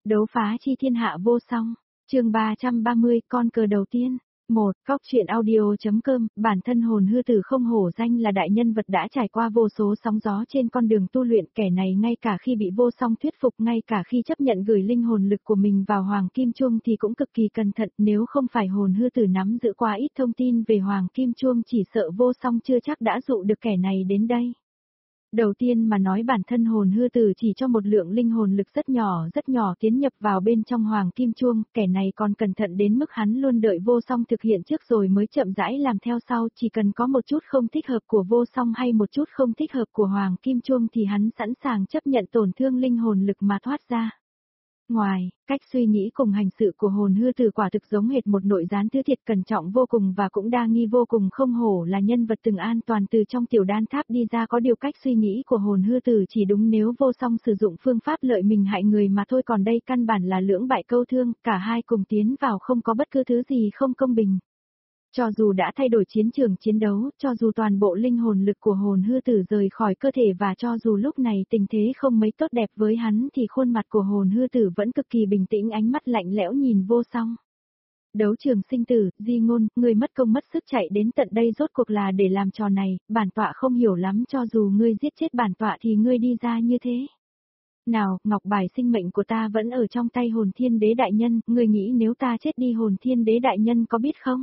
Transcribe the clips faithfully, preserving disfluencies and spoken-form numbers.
Đấu phá chi thiên hạ vô song, chương ba trăm ba mươi, con cờ đầu tiên. một. Cóc truyện audio.com, bản thân hồn hư tử không hổ danh là đại nhân vật đã trải qua vô số sóng gió trên con đường tu luyện, kẻ này ngay cả khi bị vô song thuyết phục, ngay cả khi chấp nhận gửi linh hồn lực của mình vào Hoàng Kim Chuông thì cũng cực kỳ cẩn thận, nếu không phải hồn hư tử nắm giữ quá ít thông tin về Hoàng Kim Chuông chỉ sợ vô song chưa chắc đã dụ được kẻ này đến đây. Đầu tiên mà nói bản thân hồn hư tử chỉ cho một lượng linh hồn lực rất nhỏ rất nhỏ tiến nhập vào bên trong Hoàng Kim Chuông, kẻ này còn cẩn thận đến mức hắn luôn đợi vô song thực hiện trước rồi mới chậm rãi làm theo sau, chỉ cần có một chút không thích hợp của vô song hay một chút không thích hợp của Hoàng Kim Chuông thì hắn sẵn sàng chấp nhận tổn thương linh hồn lực mà thoát ra. Ngoài, cách suy nghĩ cùng hành sự của hồn hư tử quả thực giống hệt một nội gián thứ thiệt cẩn trọng vô cùng và cũng đa nghi vô cùng, không hổ là nhân vật từng an toàn từ trong tiểu đan tháp đi ra. Có điều cách suy nghĩ của hồn hư tử chỉ đúng nếu vô song sử dụng phương pháp lợi mình hại người mà thôi, còn đây căn bản là lưỡng bại câu thương, cả hai cùng tiến vào không có bất cứ thứ gì không công bình. Cho dù đã thay đổi chiến trường chiến đấu, cho dù toàn bộ linh hồn lực của hồn hư tử rời khỏi cơ thể và cho dù lúc này tình thế không mấy tốt đẹp với hắn thì khuôn mặt của hồn hư tử vẫn cực kỳ bình tĩnh, ánh mắt lạnh lẽo nhìn vô song. Đấu trường sinh tử, Di Ngôn, ngươi mất công mất sức chạy đến tận đây rốt cuộc là để làm trò này, bản tọa không hiểu lắm, cho dù ngươi giết chết bản tọa thì ngươi đi ra như thế. Nào, ngọc bài sinh mệnh của ta vẫn ở trong tay hồn thiên đế đại nhân, ngươi nghĩ nếu ta chết đi hồn thiên đế đại nhân có biết không?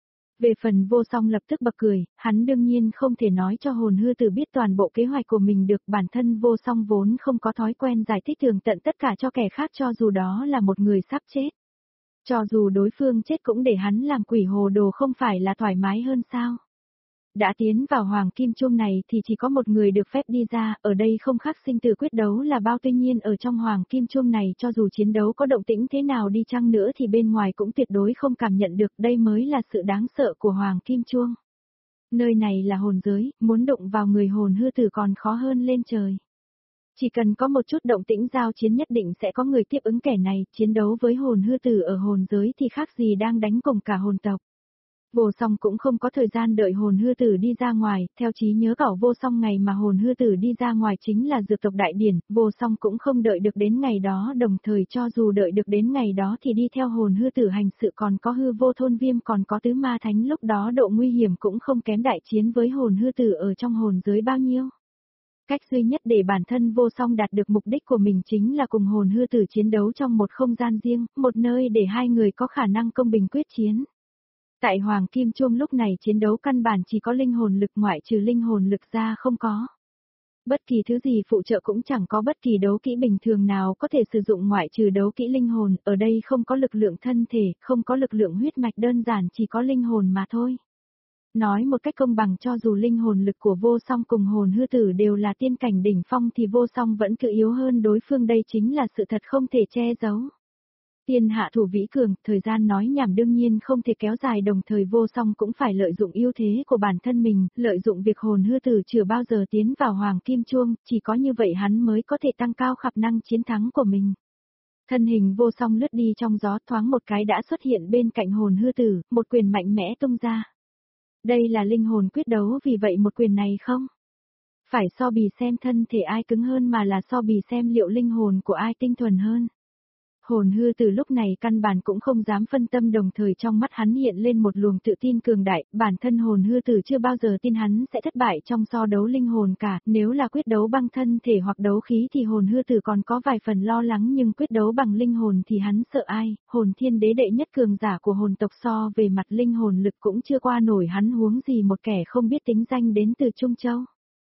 Về phần vô song lập tức bật cười, hắn đương nhiên không thể nói cho hồn hư tử biết toàn bộ kế hoạch của mình được, bản thân vô song vốn không có thói quen giải thích tường tận tất cả cho kẻ khác cho dù đó là một người sắp chết. Cho dù đối phương chết cũng để hắn làm quỷ hồ đồ không phải là thoải mái hơn sao? Đã tiến vào Hoàng Kim Chuông này thì chỉ có một người được phép đi ra, ở đây không khác sinh tử quyết đấu là bao, tuy nhiên ở trong Hoàng Kim Chuông này cho dù chiến đấu có động tĩnh thế nào đi chăng nữa thì bên ngoài cũng tuyệt đối không cảm nhận được, đây mới là sự đáng sợ của Hoàng Kim Chuông. Nơi này là hồn giới, muốn đụng vào người hồn hư tử còn khó hơn lên trời. Chỉ cần có một chút động tĩnh giao chiến nhất định sẽ có người tiếp ứng kẻ này, chiến đấu với hồn hư tử ở hồn giới thì khác gì đang đánh cùng cả hồn tộc. Vô song cũng không có thời gian đợi hồn hư tử đi ra ngoài, theo trí nhớ cảo vô song ngày mà hồn hư tử đi ra ngoài chính là dược tộc đại điển, vô song cũng không đợi được đến ngày đó, đồng thời cho dù đợi được đến ngày đó thì đi theo hồn hư tử hành sự còn có hư vô thôn viêm còn có tứ ma thánh, lúc đó độ nguy hiểm cũng không kém đại chiến với hồn hư tử ở trong hồn giới bao nhiêu. Cách duy nhất để bản thân vô song đạt được mục đích của mình chính là cùng hồn hư tử chiến đấu trong một không gian riêng, một nơi để hai người có khả năng công bình quyết chiến. Tại Hoàng Kim Chuông lúc này chiến đấu căn bản chỉ có linh hồn lực, ngoại trừ linh hồn lực ra không có. Bất kỳ thứ gì phụ trợ cũng chẳng có, bất kỳ đấu kỹ bình thường nào có thể sử dụng ngoại trừ đấu kỹ linh hồn, ở đây không có lực lượng thân thể, không có lực lượng huyết mạch, đơn giản chỉ có linh hồn mà thôi. Nói một cách công bằng, cho dù linh hồn lực của vô song cùng hồn hư tử đều là tiên cảnh đỉnh phong thì vô song vẫn cứ yếu hơn đối phương, đây chính là sự thật không thể che giấu. Tiên hạ thủ vĩ cường, thời gian nói nhảm đương nhiên không thể kéo dài, đồng thời vô song cũng phải lợi dụng ưu thế của bản thân mình, lợi dụng việc hồn hư tử chưa bao giờ tiến vào Hoàng Kim Chuông, chỉ có như vậy hắn mới có thể tăng cao khả năng chiến thắng của mình. Thân hình vô song lướt đi trong gió, thoáng một cái đã xuất hiện bên cạnh hồn hư tử, một quyền mạnh mẽ tung ra. Đây là linh hồn quyết đấu, vì vậy một quyền này không phải so bì xem thân thể ai cứng hơn mà là so bì xem liệu linh hồn của ai tinh thuần hơn. Hồn hư từ lúc này căn bản cũng không dám phân tâm, đồng thời trong mắt hắn hiện lên một luồng tự tin cường đại, bản thân hồn hư tử chưa bao giờ tin hắn sẽ thất bại trong so đấu linh hồn cả, nếu là quyết đấu bằng thân thể hoặc đấu khí thì hồn hư tử còn có vài phần lo lắng, nhưng quyết đấu bằng linh hồn thì hắn sợ ai, hồn thiên đế đệ nhất cường giả của hồn tộc so về mặt linh hồn lực cũng chưa qua nổi hắn, huống gì một kẻ không biết tính danh đến từ Trung Châu.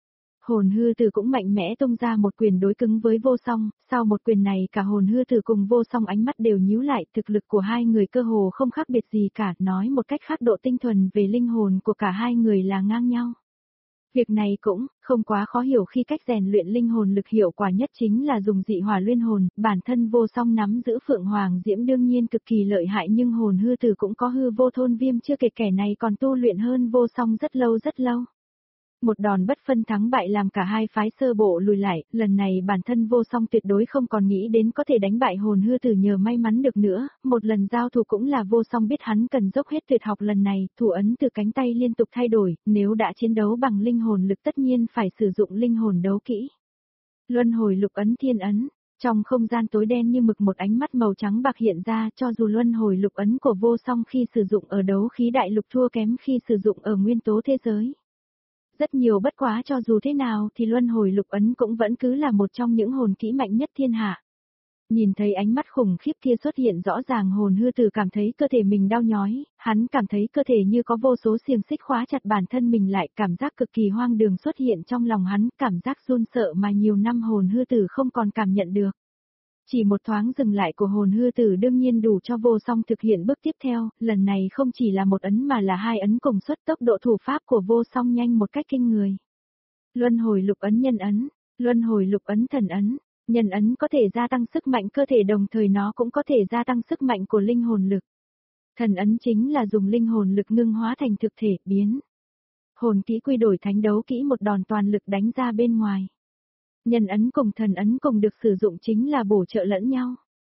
Hồn hư tử cũng mạnh mẽ tung ra một quyền đối cứng với vô song, sau một quyền này cả hồn hư tử cùng vô song ánh mắt đều nhíu lại, thực lực của hai người cơ hồ không khác biệt gì cả, nói một cách khác độ tinh thuần về linh hồn của cả hai người là ngang nhau. Việc này cũng không quá khó hiểu khi cách rèn luyện linh hồn lực hiệu quả nhất chính là dùng dị hỏa luyện hồn, bản thân vô song nắm giữ Phượng Hoàng Diễm đương nhiên cực kỳ lợi hại, nhưng hồn hư tử cũng có hư vô thôn viêm, chưa kể kẻ này còn tu luyện hơn vô song rất lâu rất lâu. Một đòn bất phân thắng bại làm cả hai phái sơ bộ lùi lại, lần này bản thân vô song tuyệt đối không còn nghĩ đến có thể đánh bại hồn hư tử nhờ may mắn được nữa, một lần giao thủ cũng là vô song biết hắn cần dốc hết tuyệt học, lần này, thủ ấn từ cánh tay liên tục thay đổi, nếu đã chiến đấu bằng linh hồn lực tất nhiên phải sử dụng linh hồn đấu kỹ. Luân hồi lục ấn thiên ấn. Trong không gian tối đen như mực một ánh mắt màu trắng bạc hiện ra, cho dù luân hồi lục ấn của vô song khi sử dụng ở đấu khí đại lục thua kém khi sử dụng ở nguyên tố thế giới. Rất nhiều bất quá cho dù thế nào thì luân hồi lục ấn cũng vẫn cứ là một trong những hồn kỹ mạnh nhất thiên hạ. Nhìn thấy ánh mắt khủng khiếp kia xuất hiện rõ ràng, hồn hư tử cảm thấy cơ thể mình đau nhói, hắn cảm thấy cơ thể như có vô số xiềng xích khóa chặt bản thân mình lại, cảm giác cực kỳ hoang đường xuất hiện trong lòng hắn, cảm giác run sợ mà nhiều năm hồn hư tử không còn cảm nhận được. Chỉ một thoáng dừng lại của hồn hư tử đương nhiên đủ cho vô song thực hiện bước tiếp theo, lần này không chỉ là một ấn mà là hai ấn cùng xuất, tốc độ thủ pháp của vô song nhanh một cách kinh người. Luân hồi lục ấn nhân ấn, luân hồi lục ấn thần ấn. Nhân ấn có thể gia tăng sức mạnh cơ thể, đồng thời nó cũng có thể gia tăng sức mạnh của linh hồn lực. Thần ấn chính là dùng linh hồn lực ngưng hóa thành thực thể, biến hồn kỹ quy đổi thánh đấu kỹ, một đòn toàn lực đánh ra bên ngoài. Nhân ấn cùng thần ấn cùng được sử dụng chính là bổ trợ lẫn nhau.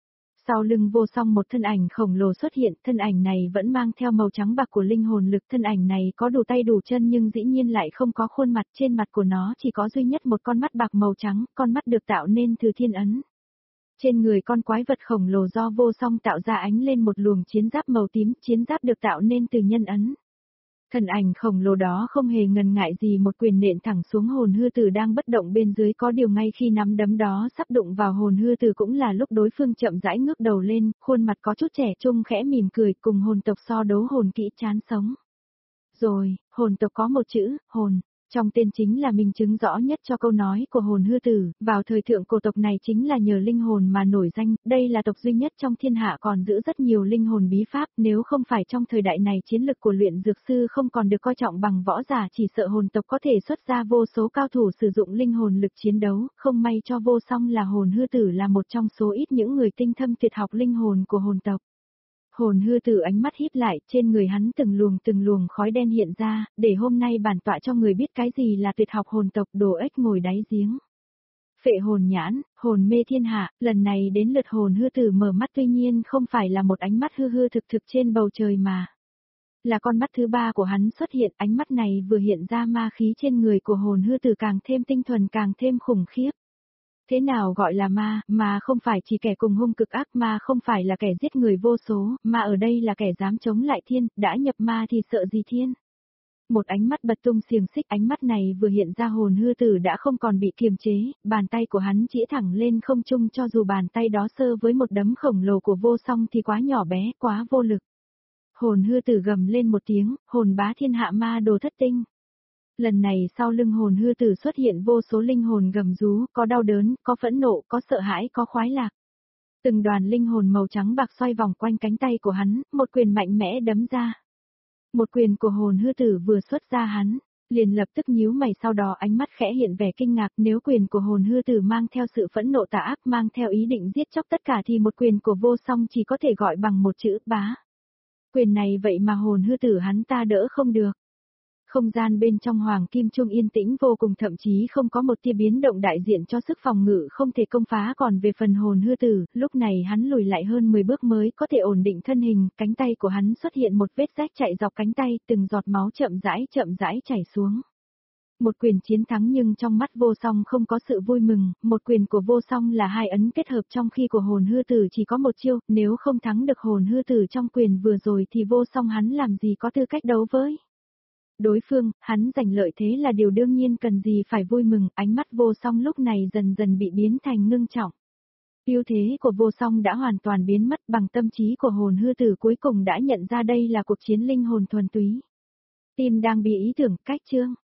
Sau lưng vô song một thân ảnh khổng lồ xuất hiện, thân ảnh này vẫn mang theo màu trắng bạc của linh hồn lực, thân ảnh này có đủ tay đủ chân nhưng dĩ nhiên lại không có khuôn mặt, trên mặt của nó chỉ có duy nhất một con mắt bạc màu trắng, con mắt được tạo nên từ thiên ấn. Trên người con quái vật khổng lồ do vô song tạo ra ánh lên một luồng chiến giáp màu tím, chiến giáp được tạo nên từ nhân ấn. Thần ảnh khổng lồ đó không hề ngần ngại gì, một quyền nện thẳng xuống hồn hư tử đang bất động bên dưới, có điều ngay khi nắm đấm đó sắp đụng vào hồn hư tử cũng là lúc đối phương chậm rãi ngước đầu lên, khuôn mặt có chút trẻ trung khẽ mỉm cười, cùng hồn tộc so đấu hồn kỹ chán sống. Rồi, hồn tộc có một chữ, hồn. Trong tên chính là minh chứng rõ nhất cho câu nói của hồn hư tử, vào thời thượng cổ tộc này chính là nhờ linh hồn mà nổi danh, đây là tộc duy nhất trong thiên hạ còn giữ rất nhiều linh hồn bí pháp, nếu không phải trong thời đại này chiến lực của luyện dược sư không còn được coi trọng bằng võ giả, chỉ sợ hồn tộc có thể xuất ra vô số cao thủ sử dụng linh hồn lực chiến đấu, không may cho vô song là hồn hư tử là một trong số ít những người tinh thâm tuyệt học linh hồn của hồn tộc. Hồn hư tử ánh mắt híp lại, trên người hắn từng luồng từng luồng khói đen hiện ra, để hôm nay bản tọa cho người biết cái gì là tuyệt học hồn tộc, đồ ếch ngồi đáy giếng. Phệ hồn nhãn, hồn mê thiên hạ, lần này đến lượt hồn hư tử mở mắt, tuy nhiên không phải là một ánh mắt hư hư thực thực trên bầu trời mà là con mắt thứ ba của hắn xuất hiện, ánh mắt này vừa hiện ra ma khí trên người của hồn hư tử càng thêm tinh thuần, càng thêm khủng khiếp. Thế nào gọi là ma, ma không phải chỉ kẻ cùng hung cực ác, ma không phải là kẻ giết người vô số, mà ở đây là kẻ dám chống lại thiên, đã nhập ma thì sợ gì thiên. Một ánh mắt bật tung xiềng xích, ánh mắt này vừa hiện ra hồn hư tử đã không còn bị kiềm chế, bàn tay của hắn chĩa thẳng lên không trung, cho dù bàn tay đó sơ với một đấm khổng lồ của vô song thì quá nhỏ bé, quá vô lực. Hồn hư tử gầm lên một tiếng, hồn bá thiên hạ ma đồ thất tinh. Lần này sau lưng hồn hư tử xuất hiện vô số linh hồn gầm rú, có đau đớn, có phẫn nộ, có sợ hãi, có khoái lạc. Từng đoàn linh hồn màu trắng bạc xoay vòng quanh cánh tay của hắn, một quyền mạnh mẽ đấm ra. Một quyền của hồn hư tử vừa xuất ra hắn, liền lập tức nhíu mày, sau đó ánh mắt khẽ hiện vẻ kinh ngạc, nếu quyền của hồn hư tử mang theo sự phẫn nộ tà ác, mang theo ý định giết chóc tất cả thì một quyền của vô song chỉ có thể gọi bằng một chữ bá. Quyền này vậy mà hồn hư tử hắn ta đỡ không được. Không gian bên trong hoàng kim trung yên tĩnh vô cùng, thậm chí không có một tia biến động đại diện cho sức phòng ngự không thể công phá, còn về phần hồn hư tử, lúc này hắn lùi lại hơn mười bước mới có thể ổn định thân hình, cánh tay của hắn xuất hiện một vết rách chạy dọc cánh tay, từng giọt máu chậm rãi chậm rãi chảy xuống. Một quyền chiến thắng nhưng trong mắt vô song không có sự vui mừng, một quyền của vô song là hai ấn kết hợp trong khi của hồn hư tử chỉ có một chiêu, nếu không thắng được hồn hư tử trong quyền vừa rồi thì vô song hắn làm gì có tư cách đấu với đối phương, hắn giành lợi thế là điều đương nhiên, cần gì phải vui mừng, ánh mắt vô song lúc này dần dần bị biến thành ngưng trọng. Ưu thế của vô song đã hoàn toàn biến mất, bằng tâm trí của hồn hư tử cuối cùng đã nhận ra đây là cuộc chiến linh hồn thuần túy. Tim đang bị ý tưởng, cách chương.